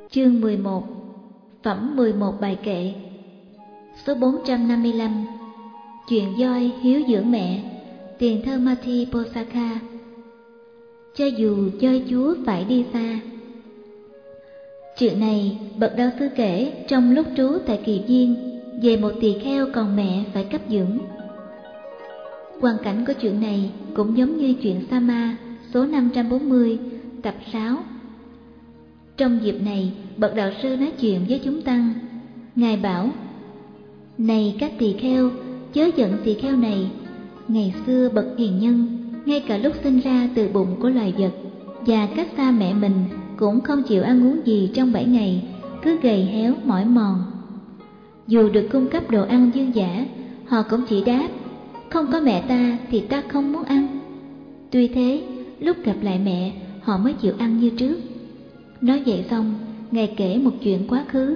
Chương 11. Phẩm 11 bài kệ. Số 455. Chuyện voi hiếu dưỡng mẹ. Tiền thơ Mati Posaka. Cho dù voi chúa phải đi xa. Chuyện này bậc đạo sư kể trong lúc trú tại Kỳ Viên về một tỳ kheo còn mẹ phải cấp dưỡng. Hoàn cảnh của chuyện này cũng giống như chuyện Sama số 540 tập 6. Trong dịp này, bậc đạo sư nói chuyện với chúng tăng. Ngài bảo: này các tỳ kheo, chớ giận tỳ kheo này. Ngày xưa bậc hiền nhân, ngay cả lúc sinh ra từ bụng của loài vật và cách xa mẹ mình, cũng không chịu ăn uống gì trong 7 ngày, cứ gầy héo mỏi mòn. Dù được cung cấp đồ ăn dư dả, họ cũng chỉ đáp: không có mẹ ta thì ta không muốn ăn. Tuy thế, lúc gặp lại mẹ, họ mới chịu ăn như trước. Nói vậy xong, Ngài kể một chuyện quá khứ.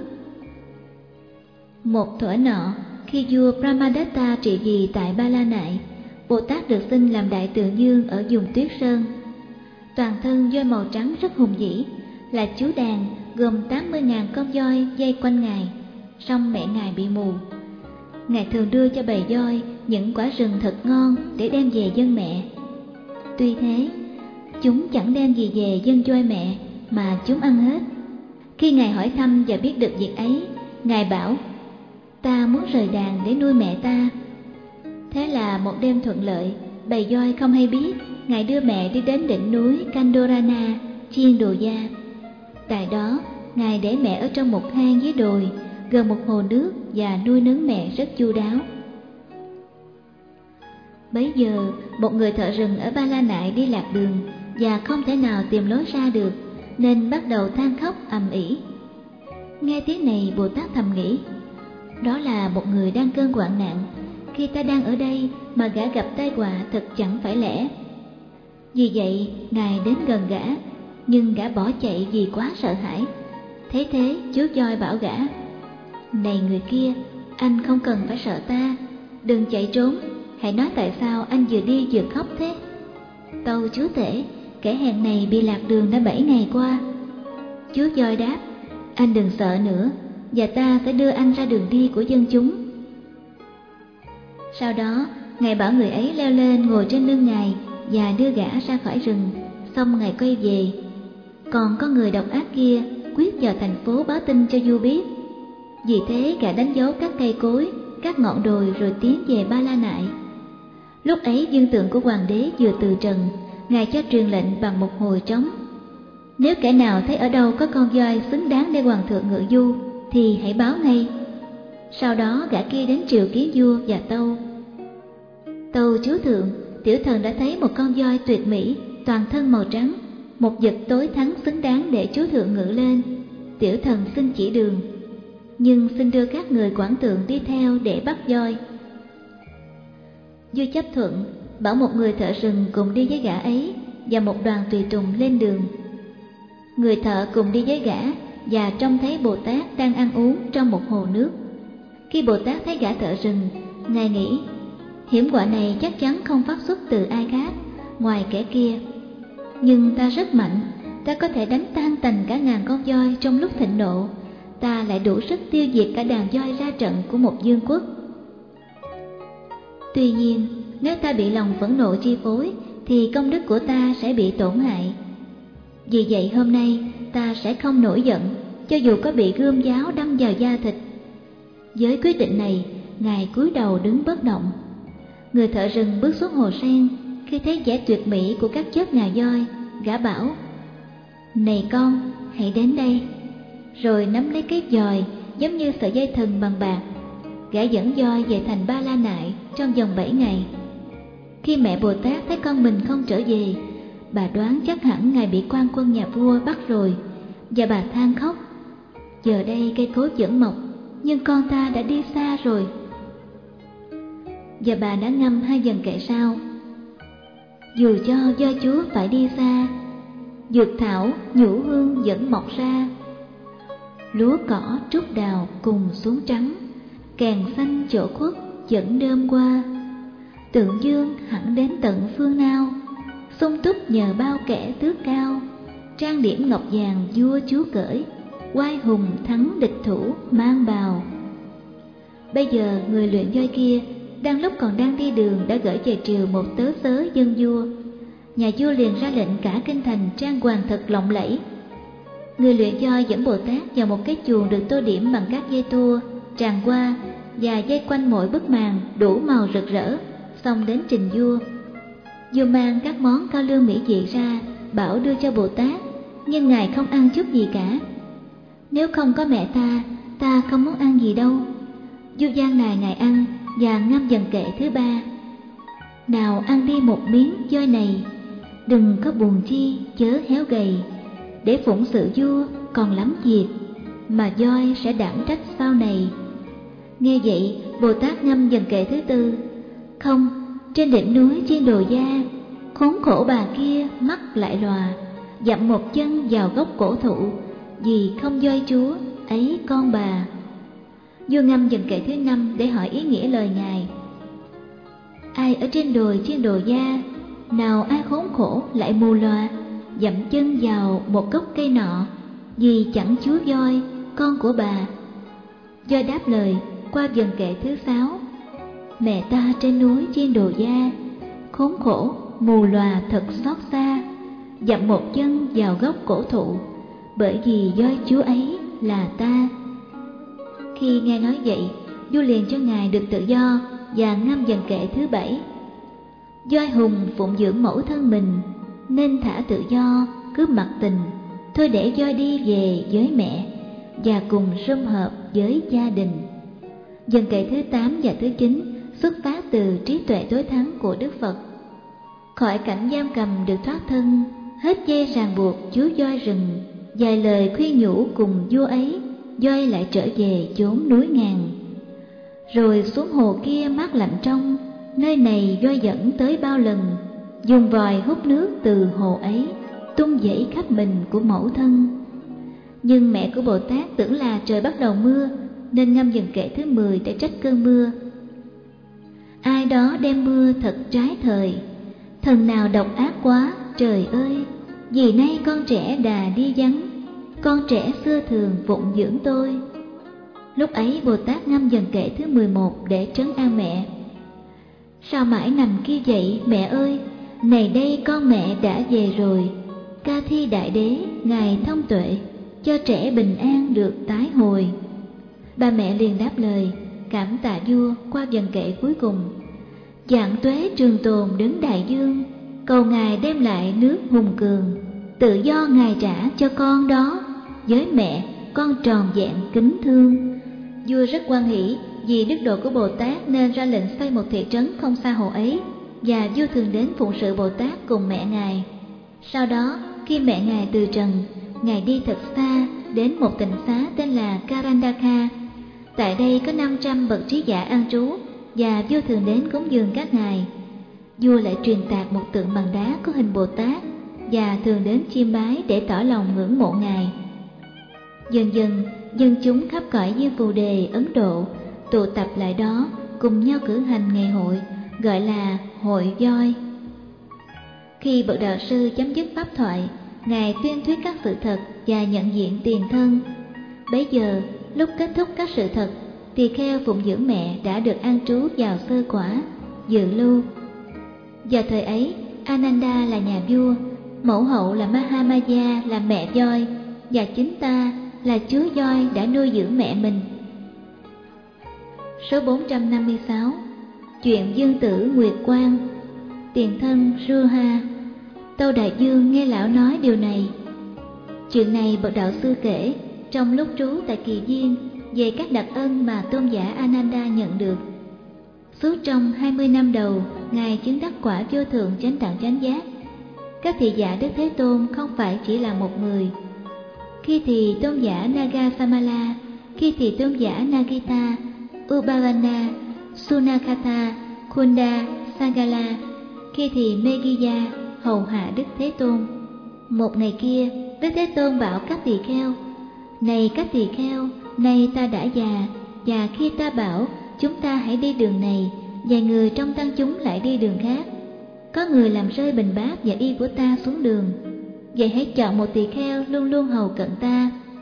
Một thuở nọ, khi vua Brahmadatta trị vì tại Ba La Nại, Bồ Tát được sinh làm Đại Tượng Dương ở vùng Tuyết Sơn. Toàn thân voi màu trắng rất hùng vĩ, là chú đàn gồm 80.000 con voi dây quanh Ngài, song mẹ Ngài bị mù. Ngài thường đưa cho bầy voi những quả rừng thật ngon để đem về dâng mẹ. Tuy thế, chúng chẳng đem gì về dâng voi mẹ mà chúng ăn hết. Khi Ngài hỏi thăm và biết được việc ấy, Ngài bảo: ta muốn rời đàn để nuôi mẹ ta. Thế là một đêm thuận lợi, bầy voi không hay biết, Ngài đưa mẹ đi đến đỉnh núi Kandorana, chiên đồ gia. Tại đó, Ngài để mẹ ở trong một hang dưới đồi, gần một hồ nước và nuôi nấng mẹ rất chu đáo. Bấy giờ, một người thợ rừng ở Ba La Nại đi lạc đường và không thể nào tìm lối ra được, nên bắt đầu than khóc ầm ĩ. Nghe tiếng này, Bồ Tát thầm nghĩ: đó là một người đang cơn hoạn nạn. Khi ta đang ở đây mà gã gặp tai họa thật chẳng phải lẽ. Vì vậy, Ngài đến gần gã, nhưng gã bỏ chạy vì quá sợ hãi. Thấy thế, chú voi bảo gã: này người kia, anh không cần phải sợ ta, đừng chạy trốn, hãy nói tại sao anh vừa đi vừa khóc thế. Tâu chúa tể, kẻ hèn này bị lạc đường đã 7 ngày qua. Chú voi đáp: anh đừng sợ nữa, và ta sẽ đưa anh ra đường đi của dân chúng. Sau đó, Ngài bảo người ấy leo lên ngồi trên lưng Ngài và đưa gã ra khỏi rừng. Xong Ngài quay về. Còn có người độc ác kia quyết vào thành phố báo tin cho vua biết. Vì thế gã đánh dấu các cây cối, các ngọn đồi rồi tiến về Ba La Nại. Lúc ấy dương tượng của hoàng đế vừa từ trần, Ngài cho truyền lệnh bằng một hồi trống: nếu kẻ nào thấy ở đâu có con voi xứng đáng để hoàng thượng ngự du thì hãy báo ngay. Sau đó gã kia đến triều kiến vua và tâu: tâu chúa thượng, tiểu thần đã thấy một con voi tuyệt mỹ, toàn thân màu trắng, một vật tối thắng xứng đáng để chúa thượng ngự lên. Tiểu thần xin chỉ đường, nhưng xin đưa các người quản tượng đi theo để bắt voi. Vua chấp thuận, bảo một người thợ rừng cùng đi với gã ấy và một đoàn tùy tùng lên đường. Người thợ cùng đi với gã và trông thấy Bồ Tát đang ăn uống trong một hồ nước. Khi Bồ Tát thấy gã thợ rừng, Ngài nghĩ: hiểm họa này chắc chắn không phát xuất từ ai khác ngoài kẻ kia. Nhưng ta rất mạnh, ta có thể đánh tan tành cả ngàn con voi trong lúc thịnh nộ. Ta lại đủ sức tiêu diệt cả đàn voi ra trận của một vương quốc. Tuy nhiên, nếu ta bị lòng phẫn nộ chi phối thì công đức của ta sẽ bị tổn hại. Vì vậy hôm nay ta sẽ không nổi giận, cho dù có bị gươm giáo đâm vào da thịt. Với quyết định này, Ngài cúi đầu đứng bất động. Người thợ rừng bước xuống hồ sen. Khi thấy vẻ tuyệt mỹ của các chớp ngà voi, gã bảo: này con, hãy đến đây. Rồi nắm lấy cái dòi giống như sợi dây thừng bằng bạc. Gã dẫn voi về thành Ba La Nại trong vòng 7 ngày. Khi mẹ Bồ Tát thấy con mình không trở về, bà đoán chắc hẳn Ngài bị quan quân nhà vua bắt rồi, và bà than khóc: giờ đây cây cối vẫn mọc, nhưng con ta đã đi xa rồi. Và bà đã ngâm 2 dần kệ sau: dù cho voi chúa phải đi xa, dược thảo nhũ hương vẫn mọc ra. Lúa cỏ trúc đào cùng xuống trắng, kèn xanh chỗ khuất dẫn đơm qua. Tượng dương hẳn đến tận phương nào, sung túc nhờ bao kẻ tước cao. Trang điểm ngọc vàng vua chúa cởi, oai hùng thắng địch thủ mang bào. Bây giờ người luyện voi kia đang lúc còn đang đi đường đã gửi về triều một tớ xớ dân vua. Nhà vua liền ra lệnh cả kinh thành trang hoàng thật lộng lẫy. Người luyện voi dẫn Bồ Tát vào một cái chuồng được tô điểm bằng các dây tua, tràng hoa và dây quanh mỗi bức màn đủ màu rực rỡ, xong đến trình vua. Vua mang các món cao lương mỹ vị ra, bảo đưa cho Bồ Tát, nhưng ngài không ăn chút gì cả. Nếu không có mẹ ta không muốn ăn gì đâu. Vua gian nài ngài ăn và ngâm dần kệ thứ ba: nào ăn đi một miếng voi này, đừng có buồn chi chớ héo gầy, để phụng sự vua còn lắm việc, mà voi sẽ đảm trách sau này. Nghe vậy, Bồ Tát ngâm dần kệ thứ tư: không, trên đỉnh núi Chiên Đồ Gia, khốn khổ bà kia mắt lại lòa, dậm một chân vào gốc cổ thụ, vì không voi chúa ấy con bà. Vua ngâm dần kệ thứ năm để hỏi ý nghĩa lời ngài: ai ở trên đồi Chiên Đồ Gia, nào ai khốn khổ lại mù lòa, dậm chân vào một gốc cây nọ, vì chẳng chúa voi con của bà. Voi đáp lời qua dần kệ thứ 6: mẹ ta trên núi Chiên Đồ Gia, khốn khổ mù lòa thật xót xa, dậm một chân vào gốc cổ thụ, bởi vì voi chúa ấy là ta. Khi nghe nói vậy, vua liền cho ngài được tự do và ngâm dần kệ thứ 7: voi hùng phụng dưỡng mẫu thân mình, nên thả tự do cứ mặc tình, thôi để voi đi về với mẹ, và cùng sum họp với gia đình. Dần kệ thứ 8 và thứ 9 xuất phát từ trí tuệ tối thắng của Đức Phật. Khỏi cảnh giam cầm được thoát thân, hết dây ràng buộc chú voi rừng, vài lời khuyên nhủ cùng vua ấy, voi lại trở về chốn núi ngàn. Rồi xuống hồ kia mát lạnh trong, nơi này voi dẫn tới bao lần, dùng vòi hút nước từ hồ ấy, tung dãy khắp mình của mẫu thân. Nhưng mẹ của Bồ Tát tưởng là trời bắt đầu mưa, nên ngâm dần kệ thứ 10 để trách cơn mưa: ai đó đem mưa thật trái thời, thần nào độc ác quá trời ơi, vì nay con trẻ đà đi vắng, con trẻ xưa thường phụng dưỡng tôi. Lúc ấy Bồ Tát ngâm dần kệ thứ 11 để trấn an mẹ: sao mãi nằm kia vậy mẹ ơi, này đây con mẹ đã về rồi, ca thi đại đế ngài thông tuệ, cho trẻ bình an được tái hồi. Bà mẹ liền đáp lời cảm tạ vua qua dần kệ cuối cùng: vạn tuế trường tồn đứng đại dương, cầu ngài đem lại nước hùng cường, tự do ngài trả cho con đó, với mẹ con tròn vẹn kính thương. Vua rất hoan hỷ vì đức độ của Bồ Tát, nên ra lệnh xây một thị trấn không xa hồ ấy, và vua thường đến phụng sự Bồ Tát cùng mẹ ngài. Sau đó khi mẹ ngài từ trần, ngài đi thật xa đến một tịnh xá tên là Karandaka. Tại đây có 500 bậc trí giả an trú, và vua thường đến cúng dường các ngài. Vua lại truyền tạc một tượng bằng đá có hình Bồ Tát, và thường đến chiêm bái để tỏ lòng ngưỡng mộ ngài. Dần dần, dân chúng khắp cõi Diêm Phù Đề, Ấn Độ tụ tập lại đó, cùng nhau cử hành ngày hội, gọi là hội voi. Khi bậc đạo sư chấm dứt pháp thoại, ngài tuyên thuyết các sự thật và nhận diện tiền thân. Bấy giờ, lúc kết thúc các sự thật, tỳ kheo phụng dưỡng mẹ đã được an trú vào sơ quả, dự lưu. Vào thời ấy, Ananda là nhà vua, mẫu hậu là Mahamaya là mẹ voi, và chính ta là chúa voi đã nuôi dưỡng mẹ mình. Số 456. Chuyện Dương Tử Nguyệt Quang. Tiền thân Ruha. Tâu Đại Dương nghe lão nói điều này. Chuyện này bậc đạo sư kể trong lúc trú tại Kỳ Viên về các đặc ân mà tôn giả Ananda nhận được. Suốt trong 20 năm đầu, ngài chứng đắc quả vô thượng chánh đẳng chánh giác. Các thị giả Đức Thế Tôn không phải chỉ là một người. Khi thì tôn giả Nagasamala, khi thì tôn giả Nagita, Ubhavana, Sunakata, Kunda, Sagala, khi thì Meghiya hầu hạ Đức Thế Tôn. Một ngày kia, Đức Thế Tôn bảo các tỳ kheo: này các tỳ kheo, nay ta đã già, và khi ta bảo chúng ta hãy đi đường này, vài người trong tăng chúng lại đi đường khác. Có người làm rơi bình bát và y của ta xuống đường. Vậy hãy chọn một tỳ kheo luôn luôn hầu cận ta.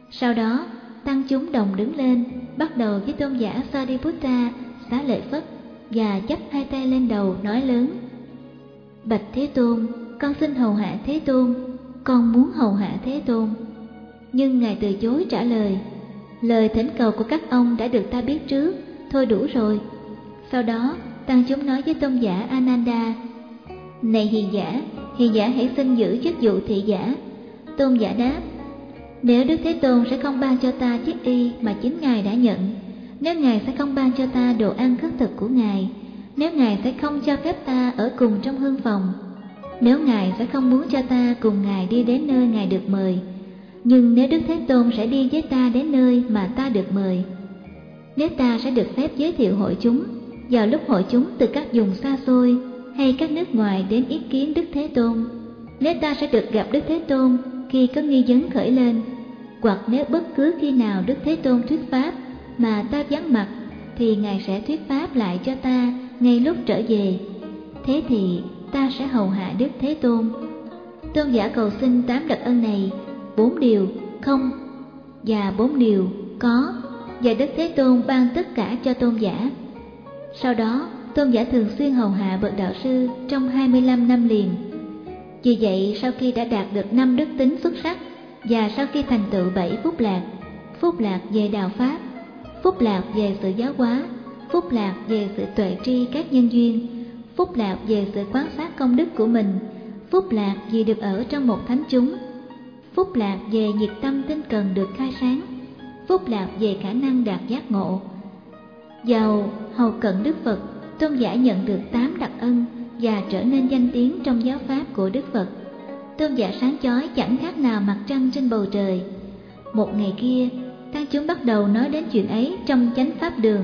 Sau đó tăng chúng đồng đứng lên, bắt đầu với tôn giả Sariputta xá lợi Phất và chắp hai tay lên đầu nói lớn: Bạch Thế Tôn, con xin hầu hạ Thế Tôn, con muốn hầu hạ Thế Tôn. Nhưng Ngài từ chối trả lời: Lời thỉnh cầu của các ông đã được ta biết trước, thôi đủ rồi. Sau đó tăng chúng nói với tôn giả Ananda: Này hiền giả hãy xin giữ chức vụ thị giả. Tôn giả đáp: Nếu Đức Thế Tôn sẽ không ban cho ta chiếc y mà chính Ngài đã nhận, nếu Ngài sẽ không ban cho ta đồ ăn khất thực của Ngài, nếu Ngài sẽ không cho phép ta ở cùng trong hương phòng, nếu Ngài sẽ không muốn cho ta cùng Ngài đi đến nơi Ngài được mời, nhưng nếu Đức Thế Tôn sẽ đi với ta đến nơi mà ta được mời, nếu ta sẽ được phép giới thiệu hội chúng vào lúc hội chúng từ các vùng xa xôi hay các nước ngoài đến ý kiến Đức Thế Tôn, nếu ta sẽ được gặp Đức Thế Tôn khi có nghi vấn khởi lên, hoặc nếu bất cứ khi nào Đức Thế Tôn thuyết pháp mà ta vắng mặt, thì Ngài sẽ thuyết pháp lại cho ta ngay lúc trở về. Thế thì ta sẽ hầu hạ Đức Thế Tôn. Tôn giả cầu xin 8 đặc ân này: 4 điều không và 4 điều có, và Đức Thế Tôn ban tất cả cho tôn giả. Sau đó tôn giả thường xuyên hầu hạ bậc đạo sư trong 25 năm liền. Vì vậy, sau khi đã đạt được 5 đức tính xuất sắc, và sau khi thành tựu 7 phúc lạc về đạo pháp, phúc lạc về sự giáo hóa, phúc lạc về sự tuệ tri các nhân duyên, phúc lạc về sự quan sát công đức của mình, phúc lạc vì được ở trong một thánh chúng, phúc lạc về nhiệt tâm tinh cần được khai sáng, phúc lạc về khả năng đạt giác ngộ. Vào hầu cận Đức Phật, tôn giả nhận được 8 đặc ân và trở nên danh tiếng trong giáo pháp của Đức Phật. Tôn giả sáng chói chẳng khác nào mặt trăng trên bầu trời. Một ngày kia, tăng chúng bắt đầu nói đến chuyện ấy trong chánh pháp đường.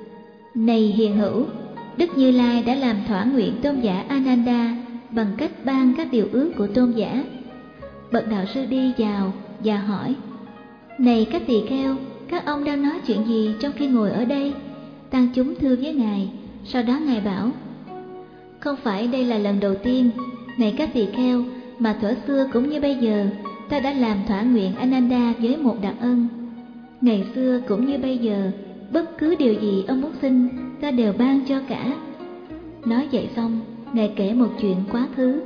Này hiền hữu, Đức Như Lai đã làm thỏa nguyện tôn giả Ananda bằng cách ban các điều ước của tôn giả. Bậc đạo sư đi vào và hỏi: Này các tỳ kheo, các ông đang nói chuyện gì trong khi ngồi ở đây? Tăng chúng thưa với Ngài. Sau đó Ngài bảo: Không phải đây là lần đầu tiên, này các tỳ kheo, mà thuở xưa cũng như bây giờ, ta đã làm thỏa nguyện Ananda với một đặc ân. Ngày xưa cũng như bây giờ, bất cứ điều gì ông muốn xin, ta đều ban cho cả. Nói vậy xong, Ngài kể một chuyện quá khứ.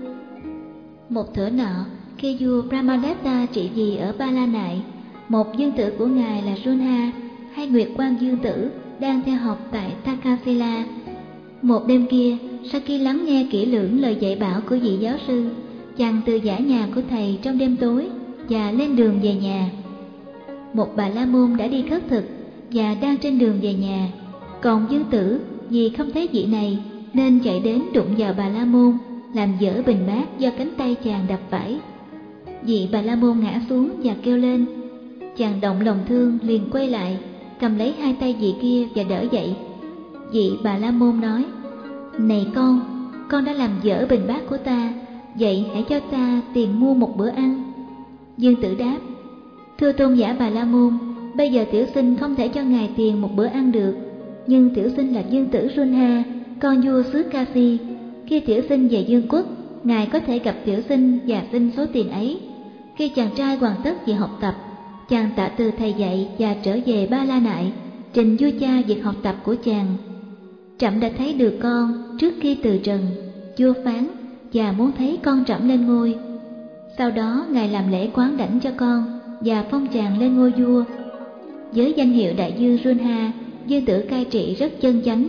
Một thuở nọ, khi vua Brahmadatta trị vì ở Ba La Nại, một dương tử của Ngài là Junha, hay Nguyệt Quang Dương Tử, đang theo học tại Takasila. Một đêm kia, sau khi lắng nghe kỹ lưỡng lời dạy bảo của vị giáo sư, chàng từ giã nhà của thầy trong đêm tối và lên đường về nhà. Một bà la môn đã đi khất thực và đang trên đường về nhà, còn Dương Tử vì không thấy vị này nên chạy đến đụng vào bà la môn, làm vỡ bình bát do cánh tay chàng đập phải. Vị bà la môn ngã xuống và kêu lên. Chàng động lòng thương liền quay lại, cầm lấy hai tay vị kia và đỡ dậy. Vị bà la môn nói: Này con đã làm vỡ bình bát của ta, vậy hãy cho ta tiền mua một bữa ăn. Dương Tử đáp: Thưa tôn giả Bà La Môn, bây giờ tiểu sinh không thể cho ngài tiền một bữa ăn được, nhưng tiểu sinh là Dương Tử Junha, con vua xứ Kasi. Khi tiểu sinh về Dương quốc, ngài có thể gặp tiểu sinh và xin số tiền ấy. Khi chàng trai hoàn tất việc học tập, chàng tạ từ thầy dạy và trở về Ba La Nại, trình vua cha việc học tập của chàng. Trẫm đã thấy được con trước khi từ trần, vua phán, và muốn thấy con trẫm lên ngôi. Sau đó ngài làm lễ quán đảnh cho con và phong chàng lên ngôi vua. Với danh hiệu Đại Dương Junha, Dương Tử cai trị rất chân chánh.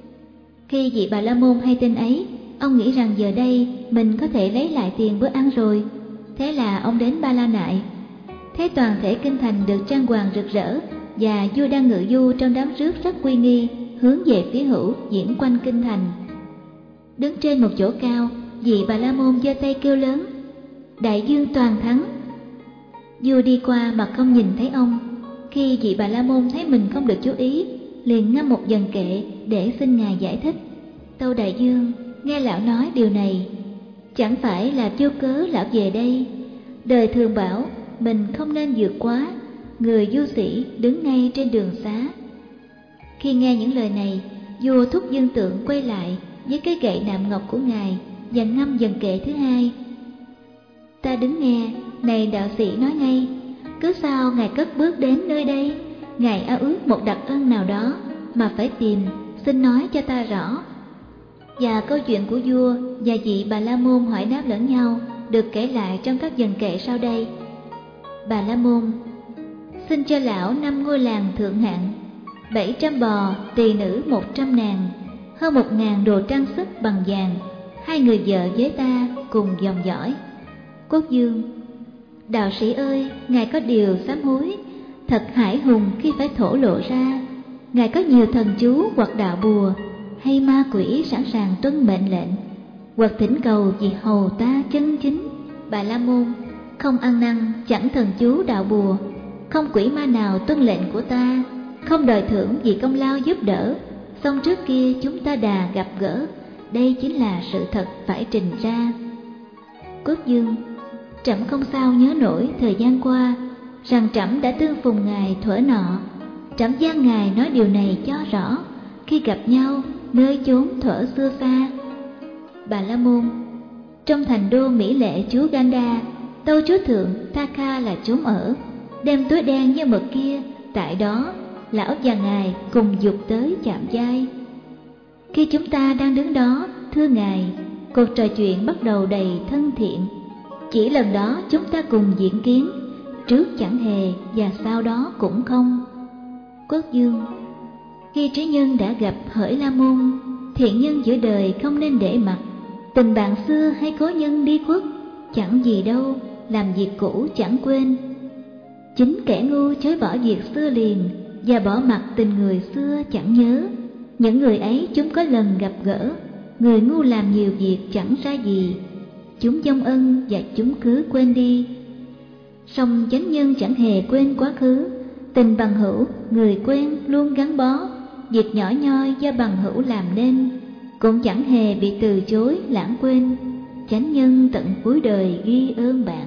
Khi vị Bà La Môn hay tin ấy, ông nghĩ rằng giờ đây mình có thể lấy lại tiền bữa ăn rồi. Thế là ông đến Ba La Nại. Thấy toàn thể kinh thành được trang hoàng rực rỡ, và vua đang ngự du trong đám rước rất uy nghi, hướng về phía hữu diễn quanh kinh thành. Đứng trên một chỗ cao, vị Bà La Môn giơ tay kêu lớn: Đại Dương toàn thắng! Vua đi qua mà không nhìn thấy ông. Khi vị Bà La Môn thấy mình không được chú ý, liền ngâm một dần kệ để xin ngài giải thích. Tâu Đại Dương, nghe lão nói điều này, chẳng phải là vô cớ lão về đây. Đời thường bảo mình không nên vượt quá, người du sĩ đứng ngay trên đường xá. Khi nghe những lời này, vua thúc Dương Tượng quay lại với cái gậy nạm ngọc của ngài và ngâm dần kệ thứ hai. Ta đứng nghe, này đạo sĩ nói ngay, cứ sao Ngài cất bước đến nơi đây? Ngài ao ước một đặc ân nào đó mà phải tìm, xin nói cho ta rõ. Và câu chuyện của vua và vị Bà La Môn hỏi đáp lẫn nhau được kể lại trong các dần kệ sau đây. Bà La Môn: xin cho lão 5 ngôi làng thượng hạng, 700 bò, tỳ nữ 100 nàng, hơn 1000 đồ trang sức bằng vàng, 2 người vợ với ta cùng dòng dõi. Quốc vương: đạo sĩ ơi, Ngài có điều sám hối, thật hải hùng khi phải thổ lộ ra. Ngài có nhiều thần chú hoặc đạo bùa hay ma quỷ sẵn sàng tuân mệnh lệnh, hoặc thỉnh cầu vì hầu ta chân chính. Bà La Môn: không ăn năn, chẳng thần chú đạo bùa, không quỷ ma nào tuân lệnh của ta, không đòi thưởng vì công lao giúp đỡ. Xong trước kia chúng ta đà gặp gỡ, đây chính là sự thật phải trình ra. Quốc vương: trẫm không sao nhớ nổi thời gian qua rằng trẫm đã tương phùng Ngài thuở nọ. Trẫm gian Ngài nói điều này cho rõ khi gặp nhau nơi chốn thuở xưa xa. Bà La Môn: trong thành đô mỹ lệ chúa Ganda, tâu chúa thượng Thaka là chốn ở. Đêm tối đen như mực kia, tại đó lão và Ngài cùng dục tới chạm vai. Khi chúng ta đang đứng đó, thưa Ngài, cuộc trò chuyện bắt đầu đầy thân thiện. Chỉ lần đó chúng ta cùng diễn kiến, trước chẳng hề và sau đó cũng không. Quốc vương: khi trí nhân đã gặp hỡi La Môn, thiện nhân giữa đời không nên để mặc. Tình bạn xưa hay cố nhân đi khuất, chẳng gì đâu, làm việc cũ chẳng quên. Chính kẻ ngu chối bỏ việc xưa liền, và bỏ mặc tình người xưa chẳng nhớ. Những người ấy chúng có lần gặp gỡ, người ngu làm nhiều việc chẳng ra gì. Chúng vong ân và chúng cứ quên đi. Song chánh nhân chẳng hề quên quá khứ, tình bằng hữu người quen luôn gắn bó. Việc nhỏ nhoi do bằng hữu làm nên, cũng chẳng hề bị từ chối lãng quên. Chánh nhân tận cuối đời ghi ơn bạn.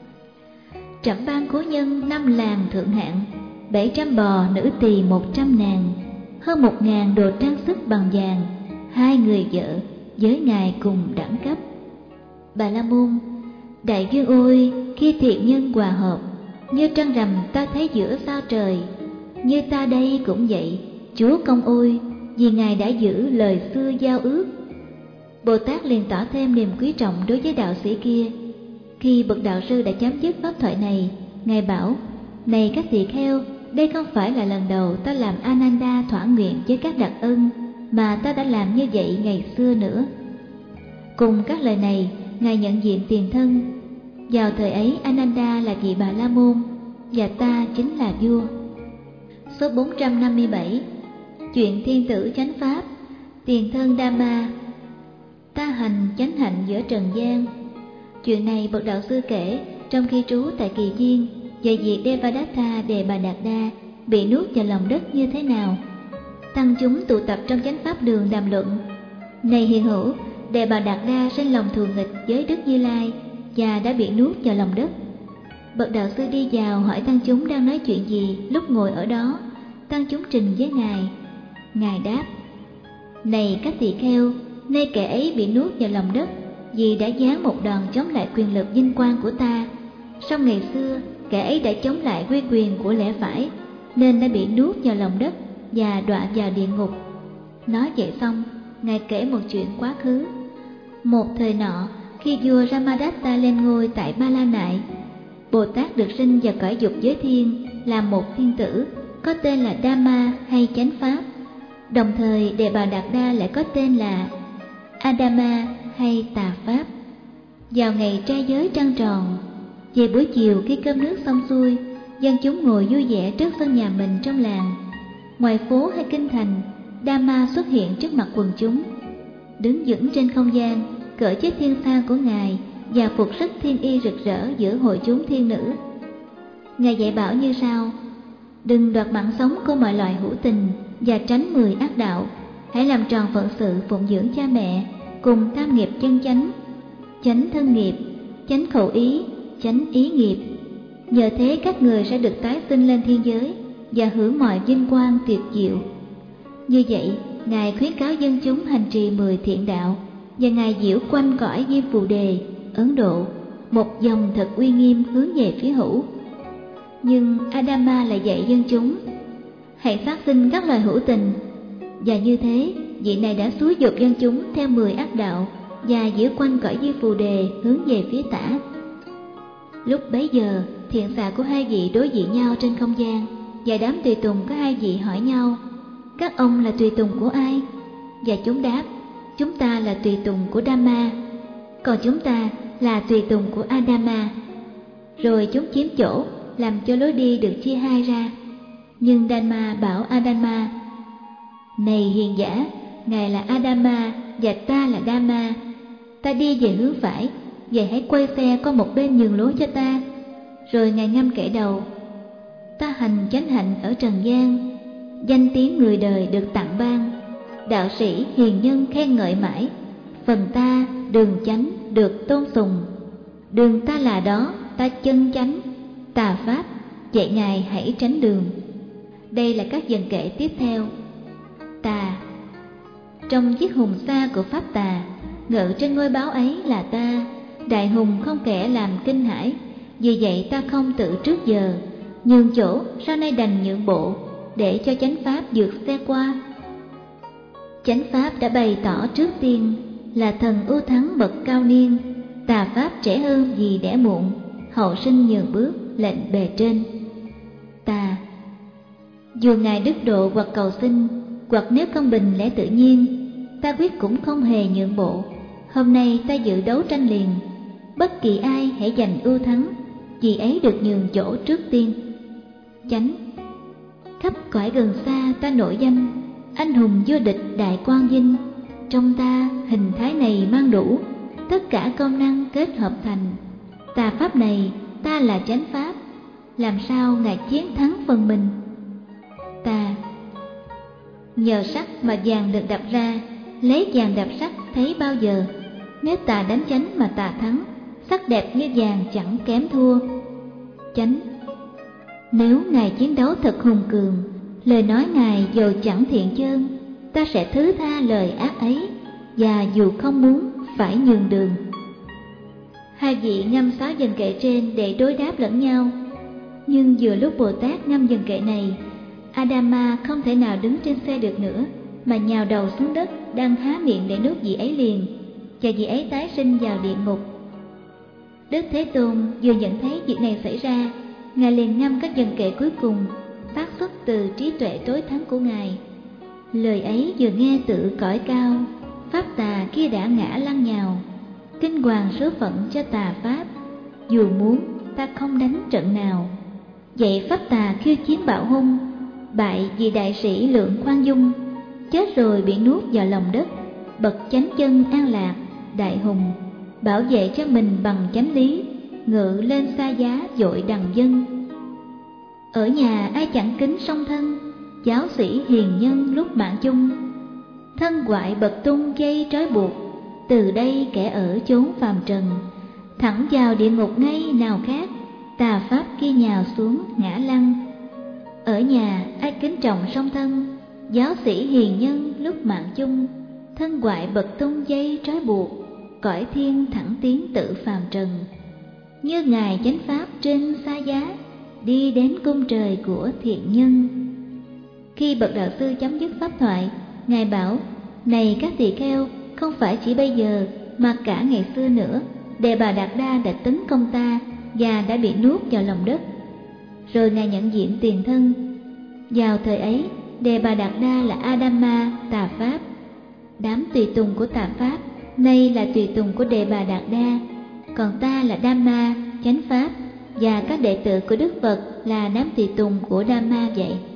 Trẫm ban cố nhân 5 làng thượng hạng, 700 bò, nữ tỳ 100 nàng, hơn 1000 đồ trang sức bằng vàng, 2 người vợ với Ngài cùng đẳng cấp. Bà La Môn: đại vương ôi, khi thiện nhân hòa hợp, như trăng rằm ta thấy giữa sao trời. Như ta đây cũng vậy, chúa công ôi, vì Ngài đã giữ lời xưa giao ước. Bồ Tát liền tỏ thêm niềm quý trọng đối với đạo sĩ kia. Khi bậc đạo sư đã chấm dứt pháp thoại này, Ngài bảo: này các tỳ kheo, đây không phải là lần đầu ta làm Ananda thỏa nguyện với các đặc ân, mà ta đã làm như vậy ngày xưa nữa. Cùng các lời này, Ngài nhận diện tiền thân. Vào thời ấy Ananda là vị Bà La Môn, và ta chính là vua. Số 457. Chuyện thiên tử chánh pháp. Tiền thân Dhamma. Ta hành chánh hạnh giữa trần gian. Chuyện này bậc đạo sư kể trong khi trú tại Kỳ Viên về việc Devadatta Đề Bà Đạt Đa bị nuốt vào lòng đất như thế nào. Tăng chúng tụ tập trong chánh pháp đường đàm luận: này hiền hữu, Đề Bà Đạt Đa sinh lòng thù nghịch với Đức Như Lai và đã bị nuốt vào lòng đất. Bậc đạo sư đi vào hỏi tăng chúng đang nói chuyện gì lúc ngồi ở đó. Tăng chúng trình với Ngài. Ngài đáp: này các tỳ kheo, nay kẻ ấy bị nuốt vào lòng đất vì đã giáng một đòn chống lại quyền lực vinh quang của ta. Song ngày xưa kẻ ấy đã chống lại uy quyền của lẽ phải, nên đã bị nuốt vào lòng đất và đọa vào địa ngục. Nói vậy xong, Ngài kể một chuyện quá khứ. Một thời nọ, khi vua Ramadatta lên ngôi tại Ba La Nại, Bồ Tát được sinh vào cõi dục giới thiên làm một thiên tử, có tên là Dhamma hay chánh pháp. Đồng thời Đề Bà Đạt Đa lại có tên là Adama hay tà pháp. Vào ngày trai giới trăng tròn, về buổi chiều khi cơm nước xong xuôi, dân chúng ngồi vui vẻ trước sân nhà mình trong làng. Ngoài phố hay kinh thành, Dhamma xuất hiện trước mặt quần chúng, đứng vững trên không gian, cởi chiếc thiên sa của Ngài và phục sức thiên y rực rỡ giữa hội chúng thiên nữ. Ngài dạy bảo như sau: đừng đoạt mạng sống của mọi loài hữu tình và tránh 10 ác đạo. Hãy làm tròn phận sự phụng dưỡng cha mẹ, cùng tam nghiệp chân chánh, chánh thân nghiệp, chánh khẩu ý, chánh ý nghiệp. Nhờ thế các người sẽ được tái sinh lên thiên giới và hưởng mọi vinh quang tuyệt diệu. Như vậy, Ngài khuyến cáo dân chúng hành trì 10 thiện đạo, và Ngài diễu quanh cõi Diêm Phù Đề, Ấn Độ, một dòng thật uy nghiêm hướng về phía hữu. Nhưng Adama lại dạy dân chúng hãy phát sinh các loài hữu tình, và như thế vị này đã xúi giục dân chúng theo 10 ác đạo và giữ quanh cõi Di Phù Đề hướng về phía tả. Lúc bấy giờ, thiện xạ của hai vị đối diện nhau trên không gian, và đám tùy tùng có hai vị hỏi nhau: các ông là tùy tùng của ai? Và chúng đáp: chúng ta là tùy tùng của Dhamma, còn chúng ta là tùy tùng của Adama. Rồi chúng chiếm chỗ, làm cho lối đi được chia hai ra. Nhưng Dhamma bảo Adama: này hiền giả, ngài là Adama và ta là Dhamma. Ta đi về hướng phải, vậy hãy quay xe qua một bên nhường lối cho ta. Rồi ngài ngâm kể đầu: ta hành chánh hạnh ở trần gian, danh tiếng người đời được tặng ban, đạo sĩ hiền nhân khen ngợi mãi, phần ta đường chánh được tôn sùng. Đường ta là đó, ta chân chánh, tà pháp dạy ngài hãy tránh đường. Đây là các dần kệ tiếp theo. Tà. Trong chiếc hùng xa của pháp tà, ngự trên ngôi báo ấy là ta, đại hùng không kẻ làm kinh hãi. Vì vậy ta không tự trước giờ nhường chỗ, sau nay đành nhượng bộ, để cho chánh pháp vượt xe qua. Chánh pháp đã bày tỏ trước tiên là thần ưu thắng bậc cao niên, tà pháp trẻ hơn vì đẻ muộn, hậu sinh nhường bước lệnh bề trên. Tà. Dù ngài đức độ hoặc cầu xin, hoặc nếu công bình lẽ tự nhiên, ta quyết cũng không hề nhượng bộ. Hôm nay ta dự đấu tranh liền, bất kỳ ai hãy giành ưu thắng, vì ấy được nhường chỗ trước tiên. Chánh. Khắp cõi gần xa ta nổi danh, anh hùng vô địch đại quang vinh. Trong ta hình thái này mang đủ, tất cả công năng kết hợp thành. Tà pháp này ta là chánh pháp, làm sao ngài chiến thắng phần mình. Tà. Nhờ sắt mà vàng được đập ra, lấy vàng đập sắt thấy bao giờ. Nếu tà đánh chánh mà tà thắng, sắc đẹp như vàng chẳng kém thua. Chánh. Nếu ngài chiến đấu thật hùng cường, lời nói ngài dù chẳng thiện chơn, ta sẽ thứ tha lời ác ấy, và dù không muốn phải nhường đường. Hai vị ngâm 6 dần kệ trên để đối đáp lẫn nhau. Nhưng vừa lúc Bồ Tát ngâm dần kệ này, Adama không thể nào đứng trên xe được nữa, mà nhào đầu xuống đất, đang há miệng để nuốt vị ấy liền, và vị ấy tái sinh vào địa ngục. Đức Thế Tôn vừa nhận thấy việc này xảy ra, ngài liền ngâm các dần kệ cuối cùng, phát xuất từ trí tuệ tối thắng của ngài. Lời ấy vừa nghe tự cõi cao, pháp tà kia đã ngã lăn nhào. Kinh hoàng số phận cho tà pháp, dù muốn ta không đánh trận nào. Vậy pháp tà khiêu chiến bạo hung, bại vì đại sĩ lượng khoan dung. Chết rồi bị nuốt vào lòng đất, bậc chánh chân an lạc, đại hùng bảo vệ cho mình bằng chánh lý, ngự lên xa giá dội đằng dân. Ở nhà ai chẳng kính song thân, giáo sĩ hiền nhân lúc mạng chung. Thân ngoại bậc tung dây trói buộc, từ đây kẻ ở chốn phàm trần, thẳng vào địa ngục ngay nào khác, tà pháp kia nhào xuống ngã lăn. Ở nhà ai kính trọng song thân, giáo sĩ hiền nhân lúc mạng chung. Thân ngoại bậc tung dây trói buộc, cõi thiên thẳng tiến tự phàm trần. Như ngài chánh pháp trên xa giá, đi đến cung trời của thiện nhân. Khi bậc đạo sư chấm dứt pháp thoại, ngài bảo: này các tỳ kheo, không phải chỉ bây giờ mà cả ngày xưa nữa, Đề Bà Đạt Đa đã tấn công ta và đã bị nuốt vào lòng đất. Rồi ngài nhận diện tiền thân. Vào thời ấy, Đề Bà Đạt Đa là Adama, tà pháp. Đám tùy tùng của tà pháp nay là tùy tùng của Đề Bà Đạt Đa, còn ta là Dhamma, chánh pháp, và các đệ tử của Đức Phật là đám tùy tùng của Dhamma vậy.